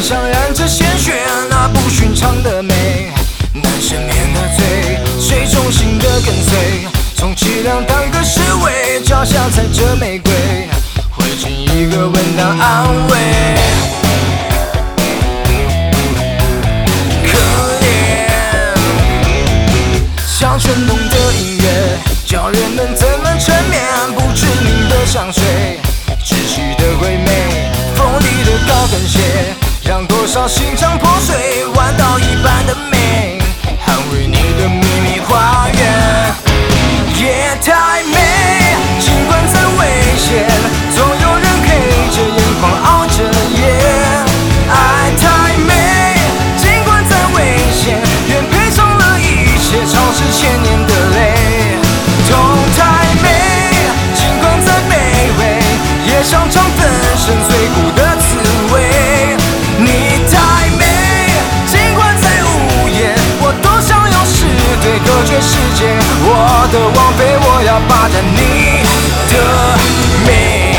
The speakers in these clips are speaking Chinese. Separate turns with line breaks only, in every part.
上染着鲜血，那不寻常的美，难赦免的罪，谁忠心的跟随，充其量当个侍卫，脚下踩着玫瑰，会尽一个吻当安慰。可怜，像春梦的音乐，叫人们怎么沉眠？不知名的香水，窒息的鬼魅，锋利的高跟鞋，让多少心肠破碎，弯刀一般的美，捍卫你的秘密花园。夜太美，尽管再危险，总有人黑着眼眶熬着夜。爱太美，尽管再危险，愿赔偿了一切，超市千年的泪。痛太美，尽管再卑微，也想尝粉身碎骨的滋味。你太美，尽管再无言，我多想用誓对隔绝世界。我的王妃，我要霸占你的美。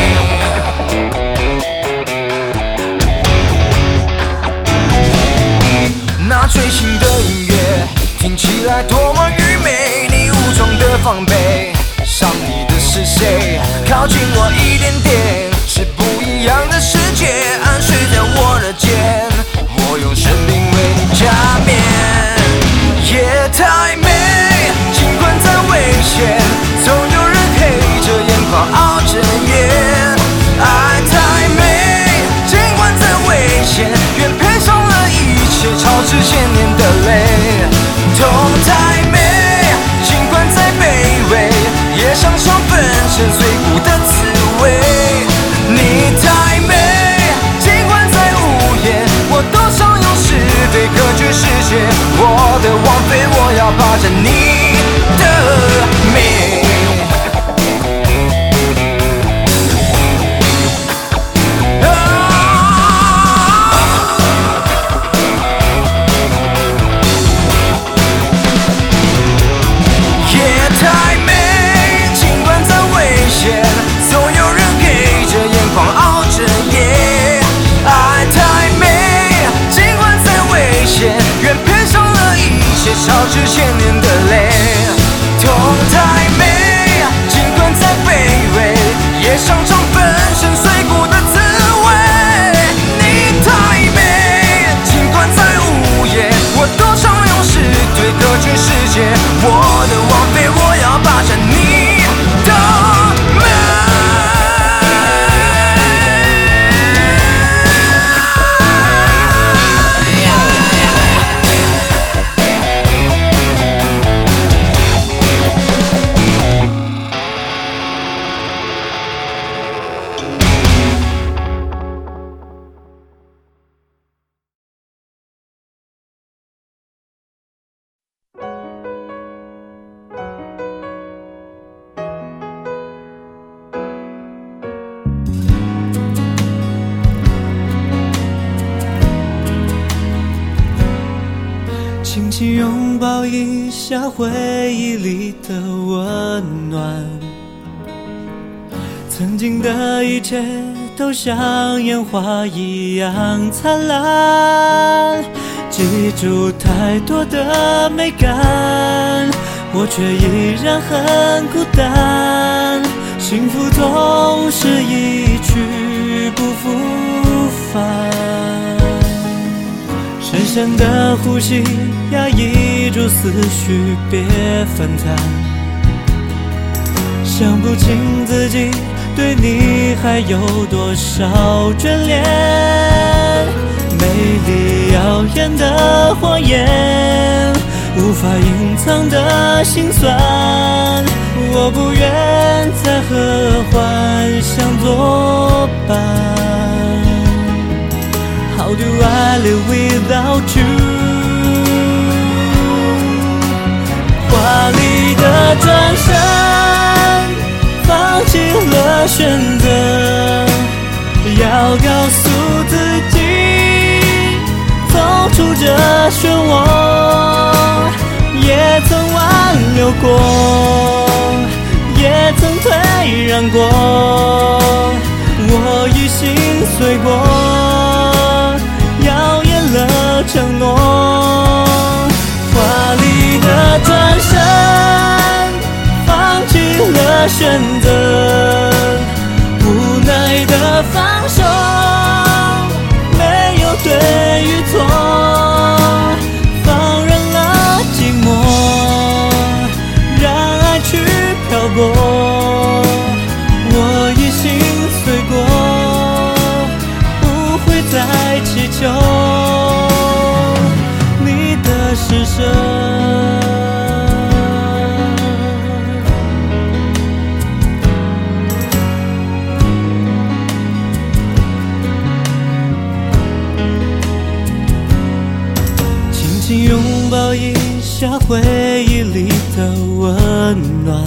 那最新的音乐听起来多么愚昧，你无从的防备，上你的是谁？靠近我一点点，是不一样的世界，安睡在我的肩，我用生命为你加冕。夜太美，尽管再危险，总有人黑着眼眶熬着夜。爱太美，尽管再危险，愿赔偿了一切，超支千年的泪。痛太美，尽管再卑微，也想尝粉身碎骨的滋味。你太美，尽管再无言，我都想用誓对隔绝世界。我的王妃，我要霸占你的美。超支千年的泪，痛太美，尽管再卑微，也想尝粉身碎骨的滋味。你太美，尽管再无言，我多想用誓对隔绝世界。我的王妃，我要霸占你的美。
轻轻拥抱一下回忆里的温暖，曾经的一切都像烟花一样灿烂，记住太多的美感，我却依然很孤单。幸福总是一去不复返，深深的呼吸，压抑住思绪，别分散。想不清自己对你还有多少眷恋，美丽耀眼的谎言，无法隐藏的心酸。我不愿再和幻想作伴。How do I live without you？ 华丽的转身，放弃了选择，要告诉自己，走出这漩涡。也曾挽留过，也曾退让过，我已心碎过。要承诺。华丽的转身，放弃了选择，无奈的放手，没有对与错，放任了寂寞，让爱去漂泊。我已心碎过，不会再祈求你的施舍。轻轻拥抱一下回忆里的温暖，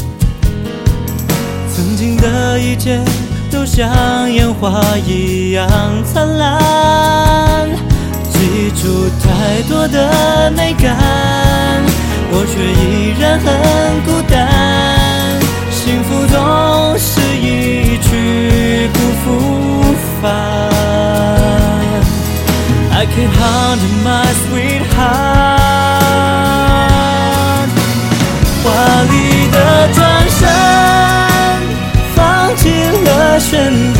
曾经的一切都像烟花一样灿烂，记住太多的美感，我却依然很孤单。幸福总是一去不复返。I can't handle my sweetheart。 华丽的转身，放弃了选择，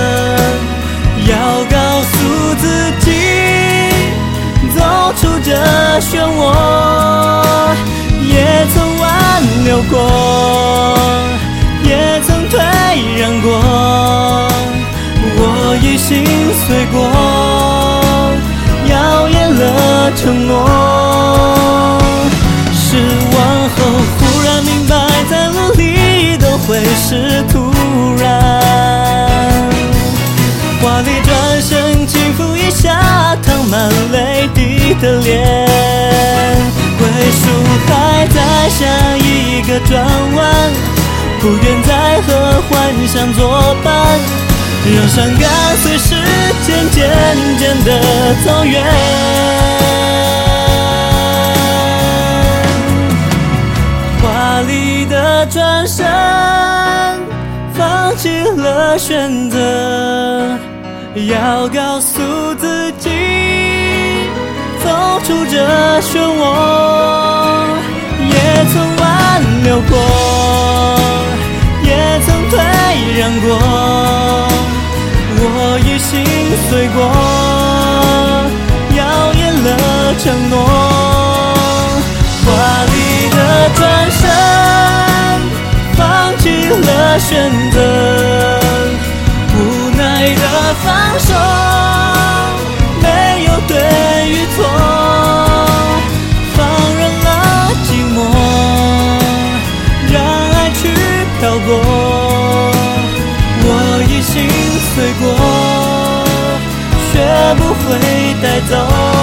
要告诉自己走出这漩涡，也曾挽留过，也曾退让过，我已心碎过，谣言了承诺。失望后忽然明白，再努力都会是徒然。华丽转身，轻抚一下淌满泪滴的脸，归属还在下一个转弯，不愿再和幻想作伴，让伤感随时间渐渐的走远。华丽的转身，放弃了选择，要告诉自己走出这漩涡，也曾挽留过，也曾退让过，我已心碎过，谣言了承诺。华丽的转身，放弃了选择，无奈的放手，没有对与错，放任了寂寞，让爱去漂泊。我已心碎过，学不会带走